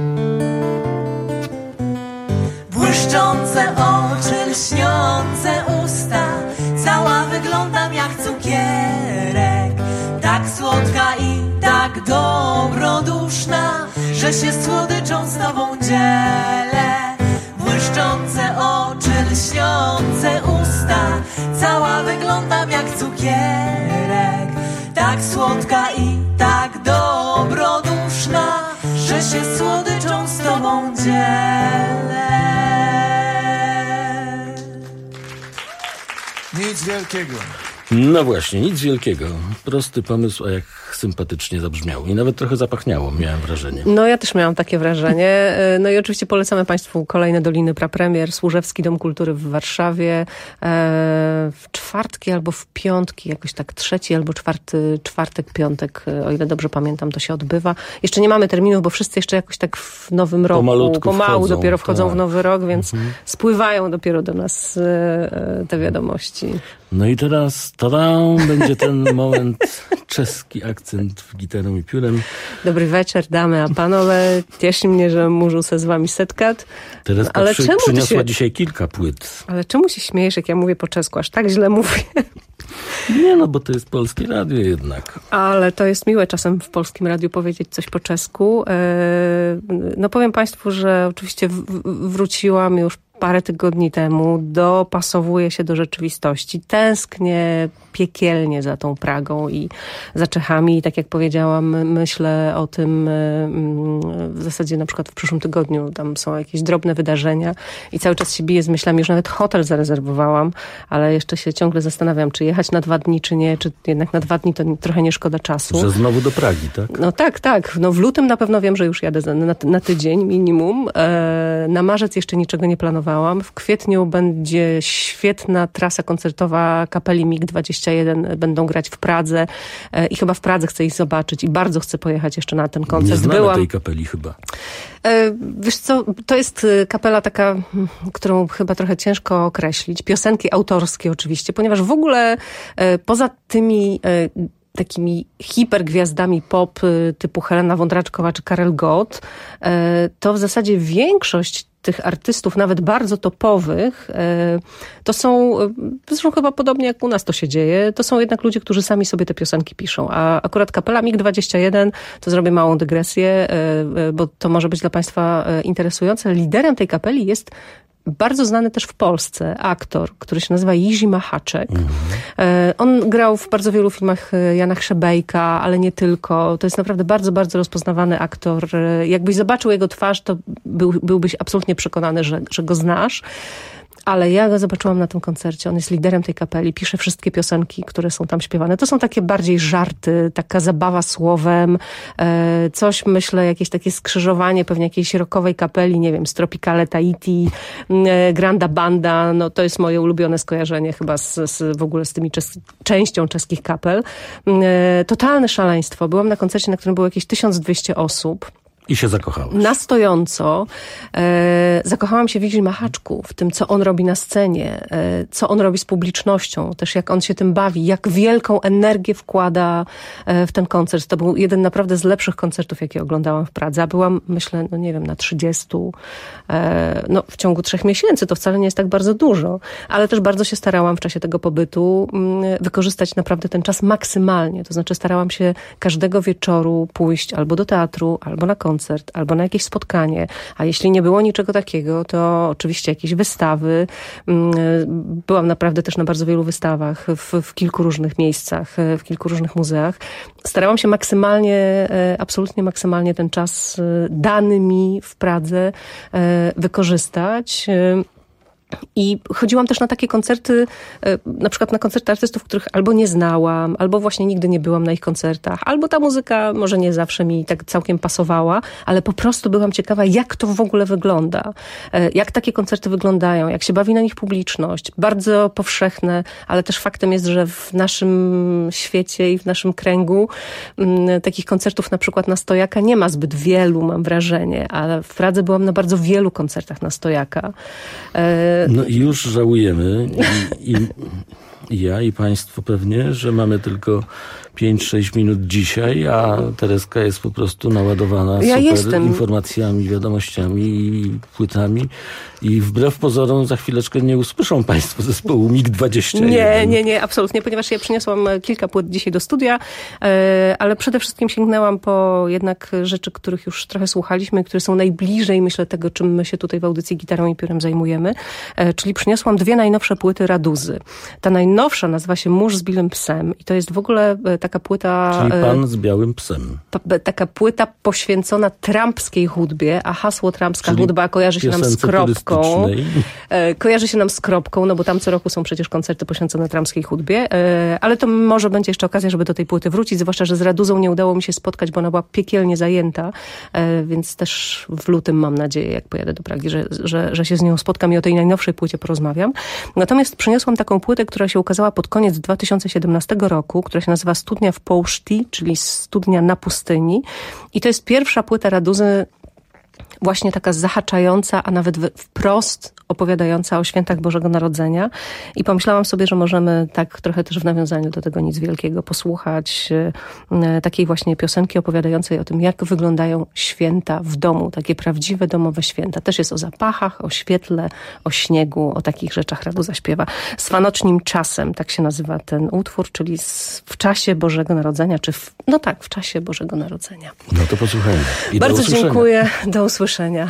Błyszczące oczy, lśniące usta, cała wyglądam jak cukierek. Tak słodka i tak dobroduszna, że się słodyczą z tobą dzielę. Błyszczące oczy, lśniące usta, cała wyglądam jak cukierek. Tak słodka i tak dobroduszna, że się słodyczą z tobą dzielę. Nic wielkiego. No właśnie, nic wielkiego. Prosty pomysł, a jak sympatycznie zabrzmiało. I nawet trochę zapachniało, miałem wrażenie. No ja też miałam takie wrażenie. No i oczywiście polecamy Państwu kolejne Doliny Prapremier. Służewski Dom Kultury w Warszawie. W czwartki albo w piątki, jakoś tak trzeci albo czwarty, czwartek, piątek, o ile dobrze pamiętam, to się odbywa. Jeszcze nie mamy terminów, bo wszyscy jeszcze jakoś tak w nowym roku, pomału wchodzą, dopiero wchodzą tak. w nowy rok, więc mhm. spływają dopiero do nas te wiadomości. No i teraz tada, będzie ten moment, czeski akcent w gitarą i piórem. Dobry wieczór, damy a panowie. Cieszy mnie, że możę się z wami setkać. Tereska ale przy, czemu przyniosła się... dzisiaj kilka płyt. Ale czemu się śmiejesz, jak ja mówię po czesku? Aż tak źle mówię. Nie no, bo to jest polskie radio jednak. Ale to jest miłe czasem w polskim radiu powiedzieć coś po czesku. No powiem Państwu, że oczywiście wróciłam już parę tygodni temu, dopasowuję się do rzeczywistości. Tęsknię piekielnie za tą Pragą i za Czechami. I tak jak powiedziałam, myślę o tym w zasadzie na przykład w przyszłym tygodniu. Tam są jakieś drobne wydarzenia i cały czas się biję z myślami. Już nawet hotel zarezerwowałam, ale jeszcze się ciągle zastanawiam, czy jechać na dwa dni, czy nie. Czy jednak na dwa dni to trochę nie szkoda czasu. Że znowu do Pragi, tak? No tak, tak. No w lutym na pewno wiem, że już jadę na, na tydzień minimum. E, na marzec jeszcze niczego nie planowałam. W kwietniu będzie świetna trasa koncertowa kapeli M I G dwadzieścia jeden. Będą grać w Pradze e, i chyba w Pradze chcę ich zobaczyć i bardzo chcę pojechać jeszcze na ten koncert. Nie znamy Byłam... tej kapeli chyba. E, wiesz co, to jest kapela taka, którą chyba trochę ciężko określić. Piosenki autorskie oczywiście, ponieważ w ogóle e, poza tymi e, takimi hipergwiazdami pop typu Helena Wądraczkowa czy Karel Gott, to w zasadzie większość tych artystów, nawet bardzo topowych, to są, zresztą chyba podobnie jak u nas to się dzieje, to są jednak ludzie, którzy sami sobie te piosenki piszą. A akurat kapela M I G dwadzieścia jeden, to zrobię małą dygresję, bo to może być dla Państwa interesujące. Liderem tej kapeli jest bardzo znany też w Polsce aktor, który się nazywa Jiří Machaczek. Mhm. On grał w bardzo wielu filmach Jana Chrzebejka, ale nie tylko. To jest naprawdę bardzo, bardzo rozpoznawany aktor. Jakbyś zobaczył jego twarz, to był, byłbyś absolutnie przekonany, że, że go znasz. Ale ja go zobaczyłam na tym koncercie. On jest liderem tej kapeli, pisze wszystkie piosenki, które są tam śpiewane. To są takie bardziej żarty, taka zabawa słowem, e, coś myślę, jakieś takie skrzyżowanie pewnie jakiejś rockowej kapeli, nie wiem, z Tropicale Tahiti, e, Granda Banda. No to jest moje ulubione skojarzenie chyba z, z w ogóle z tymi czes- częścią czeskich kapel. E, totalne szaleństwo. Byłam na koncercie, na którym było jakieś tysiąc dwieście osób. I się zakochałeś. Na stojąco. E, zakochałam się w Jiří Machaczku, w tym, co on robi na scenie, e, co on robi z publicznością, też jak on się tym bawi, jak wielką energię wkłada e, w ten koncert. To był jeden naprawdę z lepszych koncertów, jakie oglądałam w Pradze. A byłam, myślę, no nie wiem, na trzydziestu, e, no w ciągu trzech miesięcy. To wcale nie jest tak bardzo dużo, ale też bardzo się starałam w czasie tego pobytu m, wykorzystać naprawdę ten czas maksymalnie. To znaczy starałam się każdego wieczoru pójść albo do teatru, albo na koncert, koncert albo na jakieś spotkanie, a jeśli nie było niczego takiego, to oczywiście jakieś wystawy. Byłam naprawdę też na bardzo wielu wystawach w, w kilku różnych miejscach, w kilku różnych muzeach. Starałam się maksymalnie, absolutnie maksymalnie ten czas dany mi w Pradze wykorzystać. I chodziłam też na takie koncerty, na przykład na koncerty artystów, których albo nie znałam, albo właśnie nigdy nie byłam na ich koncertach, albo ta muzyka może nie zawsze mi tak całkiem pasowała, ale po prostu byłam ciekawa, jak to w ogóle wygląda, jak takie koncerty wyglądają, jak się bawi na nich publiczność. Bardzo powszechne, ale też faktem jest, że w naszym świecie i w naszym kręgu m, takich koncertów na przykład na stojaka nie ma zbyt wielu, mam wrażenie, ale w Pradze byłam na bardzo wielu koncertach na stojaka. No i już żałujemy i, i, i ja i państwo pewnie, że mamy tylko pięć sześć minut dzisiaj, a Tereska jest po prostu naładowana ja super jestem. informacjami, wiadomościami i płytami i wbrew pozorom za chwileczkę nie usłyszą państwo zespołu M I G dwadzieścia jeden. Nie, nie, nie, absolutnie, ponieważ ja przyniosłam kilka płyt dzisiaj do studia, ale przede wszystkim sięgnęłam po jednak rzeczy, których już trochę słuchaliśmy, które są najbliżej, myślę, tego, czym my się tutaj w audycji Gitarą i Piórem zajmujemy, czyli przyniosłam dwie najnowsze płyty Raduzy. Ta najnowsza nazywa się Mórz z Bilym Psem i to jest w ogóle taka płyta... Czyli pan z białym psem. P- taka płyta poświęcona trampskiej chudbie, a hasło trampska Czyli chudba kojarzy się nam z kropką. E, kojarzy się nam z kropką, no bo tam co roku są przecież koncerty poświęcone trampskiej chudbie, e, ale to może będzie jeszcze okazja, żeby do tej płyty wrócić, zwłaszcza, że z Raduzą nie udało mi się spotkać, bo ona była piekielnie zajęta, e, więc też w lutym mam nadzieję, jak pojadę do Pragi, że, że, że się z nią spotkam i o tej najnowszej płycie porozmawiam. Natomiast przyniosłam taką płytę, która się ukazała pod koniec dwa tysiące siedemnastego roku, która się nazywa Studnia w Połszti, czyli Studnia na pustyni. I to jest pierwsza płyta Raduzy, właśnie taka zahaczająca, a nawet wprost opowiadająca o świętach Bożego Narodzenia. I pomyślałam sobie, że możemy tak trochę też w nawiązaniu do tego Nic Wielkiego posłuchać e, takiej właśnie piosenki opowiadającej o tym, jak wyglądają święta w domu, takie prawdziwe domowe święta. Też jest o zapachach, o świetle, o śniegu, o takich rzeczach Raduza śpiewa. Swanocznym czasem, tak się nazywa ten utwór, czyli w czasie Bożego Narodzenia, czy w, no tak, w czasie Bożego Narodzenia. No to posłuchajmy. I Bardzo do usłyszenia. dziękuję. Do usłyszenia.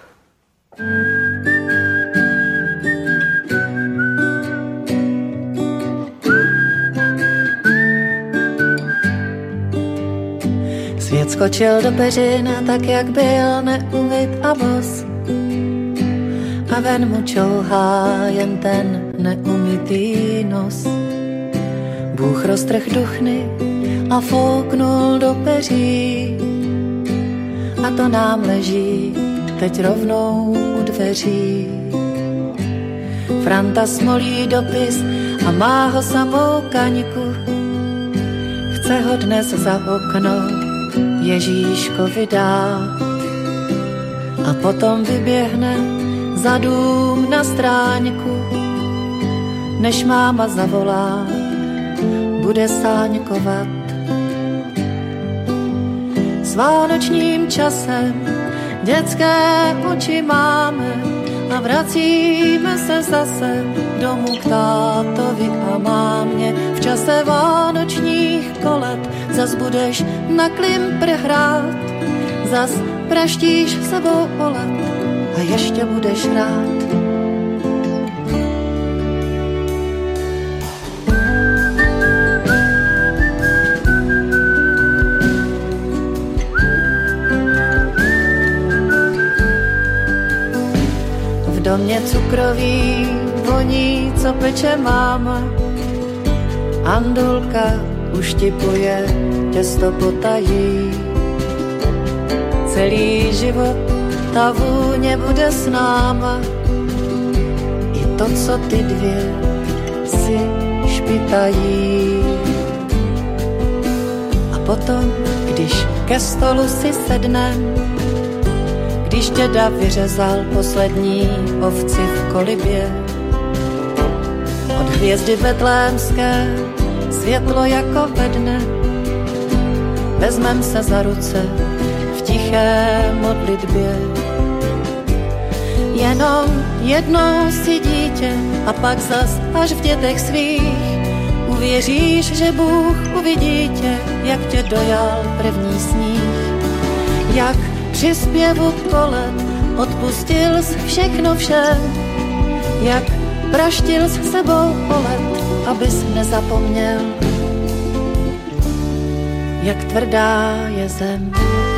Svět skočil do peřina, tak jak byl neumyt a bos. A ven mu čouhá jen ten neumytý nos. Bůh roztrh duchny a fouknul do peří. A to nám leží teď rovnou u dveří. Franta smolí dopis a má ho samou kaňku. Chce ho dnes za okno Ježíškovi dát. A potom vyběhne za dům na stráňku. Než máma zavolá, bude sáňkovat. S vánočním časem dětské oči máme a vracíme se zase domů k tátovi a mámě. V čase vánočních kolet zas budeš na klimpr hrát, zas praštíš sebou olet a ještě budeš rád. V domě cukroví voní, co peče máma. Andulka uštipuje, těsto potají. Celý život ta vůně bude s náma. I to, co ty dvě si špitají. A potom, když ke stolu si sednem, když děda vyřezal poslední ovci v kolibě. Od hvězdy betlémské světlo jako ve dne. Vezmem se za ruce v tiché modlitbě. Jenom jednou si dítě a pak zas až v dětech svých uvěříš, že Bůh uvidí tě, jak tě dojal první sníh. Jak při zpěvu kolet odpustil jsi všechno všem, jak praštil s sebou olet, abys nezapomněl, jak tvrdá je zem.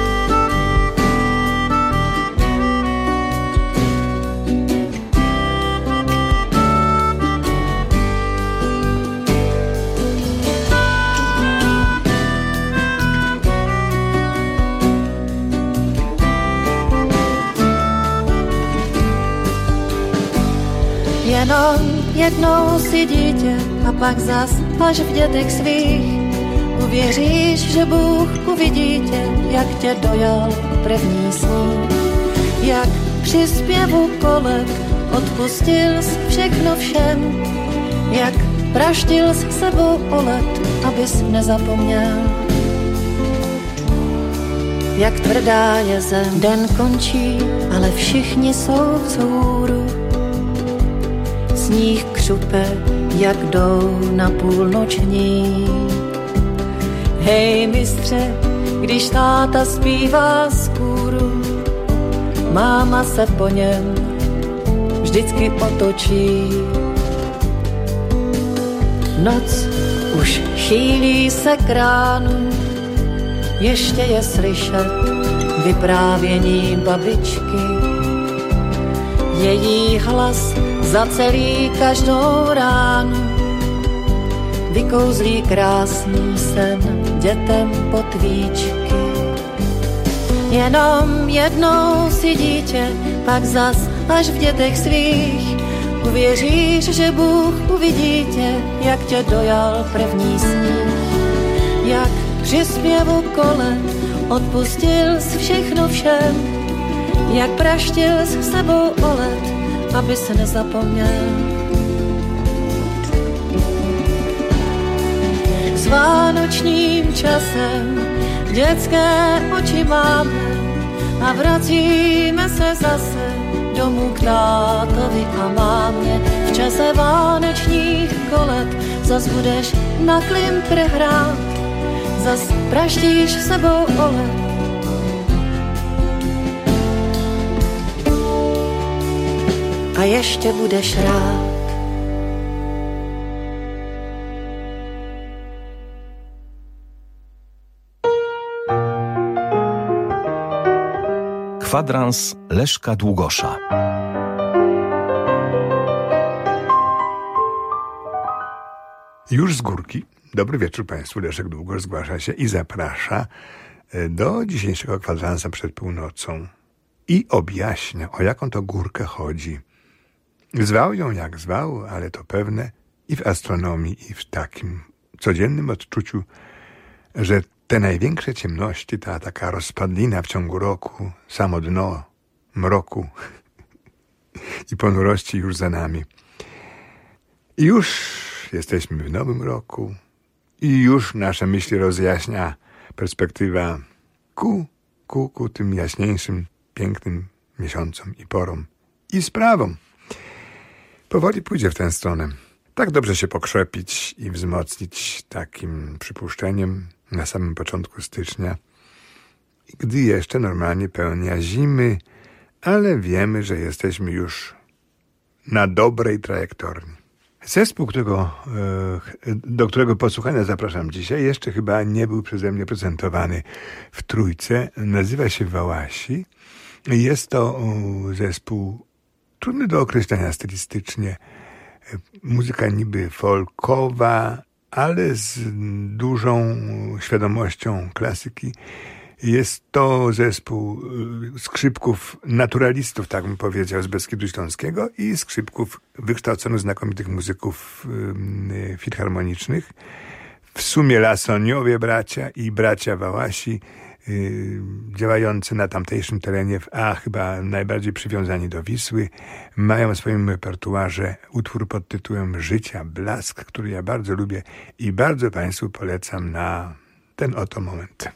Jenom jednou si dítě a pak zas až v dětech svých uvěříš, že Bůh uvidí tě, jak tě dojal první sníh. Jak při zpěvu kolet odpustil jsi všechno všem, jak praštil s sebou olet, abys nezapomněl, jak tvrdá je zem. Den končí, ale všichni jsou vzhůru. Sníh křupe, jak jdou na půlnoční. Hej mistře, když táta zpívá z kůru, máma se po něm vždycky otočí. Noc už chýlí se k ránu, ještě je slyšet vyprávění babičky. Její hlas zacelí každou ránu, vykouzlí krásný sen dětem pod víčky. Jenom jednou si dítě, pak zas až v dětech svých uvěříš, že Bůh uvidí tě, jak tě dojal první sníh. Jak při zpěvu kolet odpustil jsi všechno všem, jak praštil s sebou o let, aby se nezapomněl. S vánočním časem dětské oči máme a vracíme se zase domů k tátovi a mámě. V čase vánočních kolet zas budeš na klimpr hrát, zas praštíš sebou o let. A ještě budeš rád. Kwadrans Leszka Długosza. Już z górki. Dobry wieczór Państwu. Leszek Długosz zgłasza się i zaprasza do dzisiejszego kwadransa przed północą i objaśnia, o jaką to górkę chodzi. Zwał ją jak zwał, ale to pewne i w astronomii, i w takim codziennym odczuciu, że te największe ciemności, ta taka rozpadlina w ciągu roku, samo dno mroku i ponurości już za nami. I już jesteśmy w nowym roku i już nasze myśli rozjaśnia perspektywa ku, ku, ku tym jaśniejszym, pięknym miesiącom i porom i sprawom. Powoli pójdzie w tę stronę. Tak dobrze się pokrzepić i wzmocnić takim przypuszczeniem na samym początku stycznia, gdy jeszcze normalnie pełnia zimy, ale wiemy, że jesteśmy już na dobrej trajektorii. Zespół, którego, do którego posłuchania zapraszam dzisiaj, jeszcze chyba nie był przeze mnie prezentowany w Trójce. Nazywa się Wałasi. Jest to zespół trudny do określenia stylistycznie. Muzyka niby folkowa, ale z dużą świadomością klasyki. Jest to zespół skrzypków naturalistów, tak bym powiedział, z Beskidu Śląskiego i skrzypków wykształconych znakomitych muzyków yy, filharmonicznych. W sumie Lasoniowie bracia i bracia Wałasi, yy, działający na tamtejszym terenie, a chyba najbardziej przywiązani do Wisły, mają w swoim repertuarze utwór pod tytułem Życia Blask, który ja bardzo lubię i bardzo Państwu polecam na ten oto moment.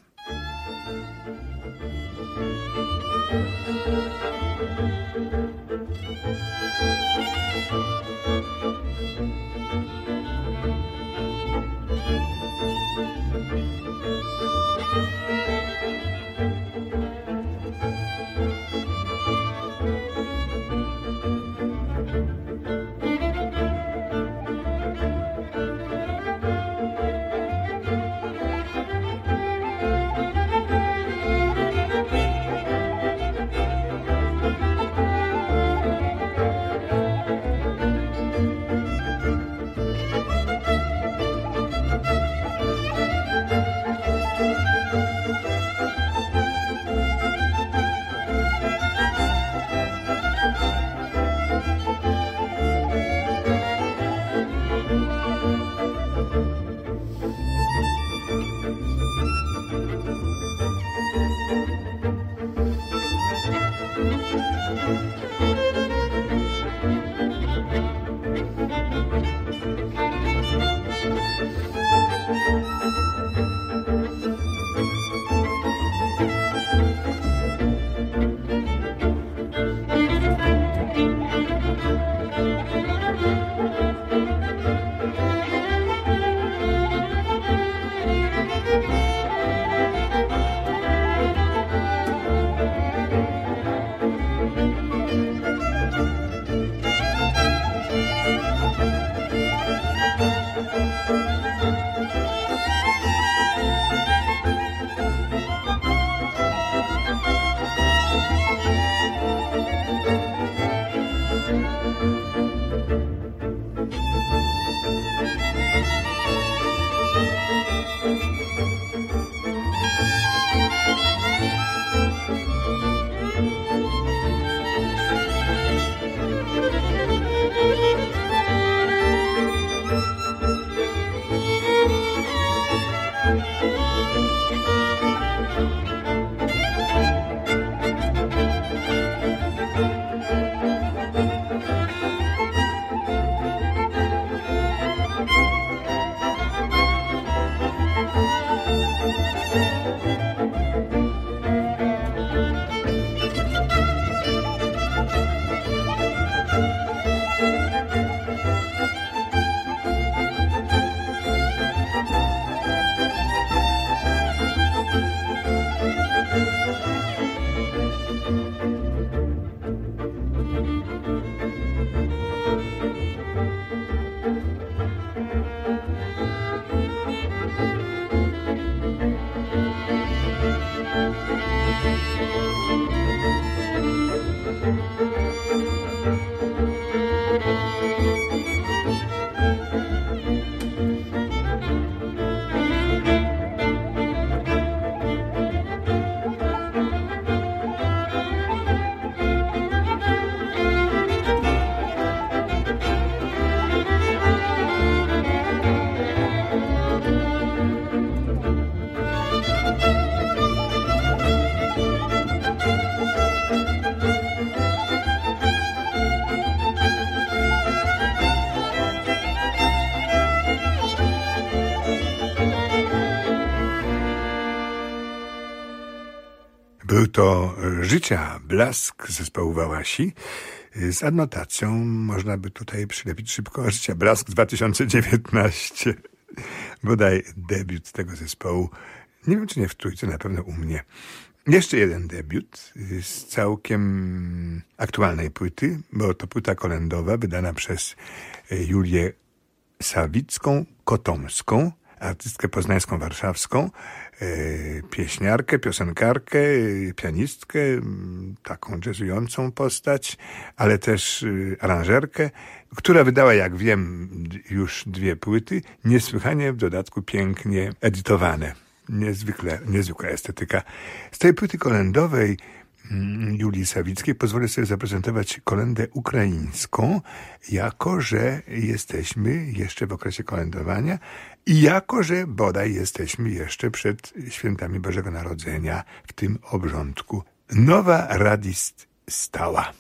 Był to Życia Blask zespołu Wałasi z adnotacją, można by tutaj przylepić szybko, Życia Blask dwa tysiące dziewiętnaście. Bodaj debiut tego zespołu. Nie wiem, czy nie w Trójce, na pewno u mnie. Jeszcze jeden debiut z całkiem aktualnej płyty, bo to płyta kolędowa wydana przez Julię Sawicką-Kotomską, artystkę poznańską, warszawską, pieśniarkę, piosenkarkę, pianistkę, taką jazzującą postać, ale też aranżerkę, która wydała, jak wiem, już dwie płyty, niesłychanie w dodatku pięknie edytowane. Niezwykle, niezwykła estetyka. Z tej płyty kolędowej Julii Sawickiej pozwolę sobie zaprezentować kolędę ukraińską, jako że jesteśmy jeszcze w okresie kolędowania i jako że bodaj jesteśmy jeszcze przed świętami Bożego Narodzenia w tym obrządku. Nowa radist stała.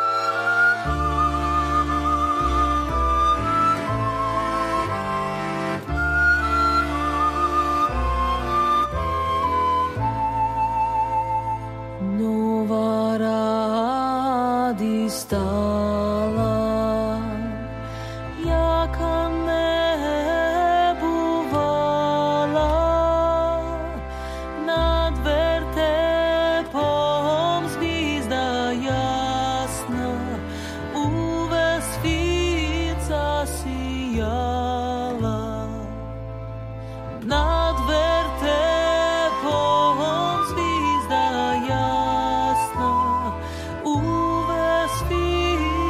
Stala, jaka nie bywala, nad wertepom zwizda jasna, uwe świca sijala. Nad wertepom zwizda jasna, uwe świca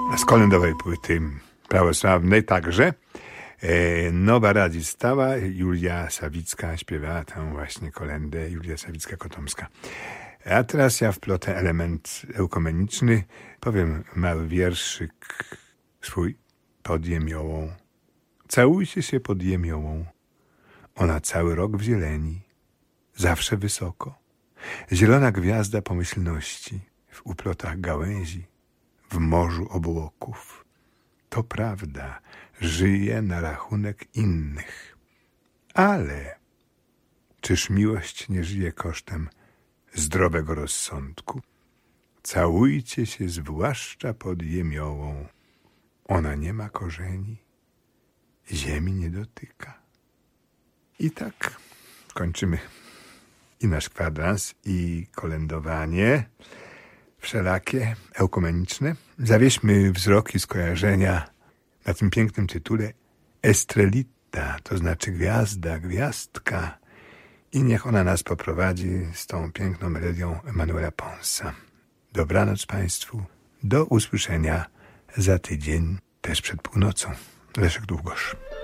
z kolędowej płyty prawosławnej także. Nowa radzistała, Julia Sawicka śpiewała tę właśnie kolędę, Julia Sawicka-Kotomska. A teraz ja wplotę element eukumeniczny, powiem mały wierszyk swój pod jemiołą. Całujcie się pod jemiołą, ona cały rok w zieleni, zawsze wysoko. Zielona gwiazda pomyślności w uplotach gałęzi, w morzu obłoków. To prawda, żyje na rachunek innych. Ale czyż miłość nie żyje kosztem zdrowego rozsądku? Całujcie się zwłaszcza pod jemiołą. Ona nie ma korzeni, ziemi nie dotyka. I tak kończymy i nasz kwadrans, i kolędowanie wszelakie, eukumeniczne. Zawieźmy wzrok i skojarzenia na tym pięknym tytule Estrelita, to znaczy gwiazda, gwiazdka. I niech ona nas poprowadzi z tą piękną melodią Emanuela Ponsa. Dobranoc Państwu. Do usłyszenia za tydzień, też przed północą. Leszek Długosz.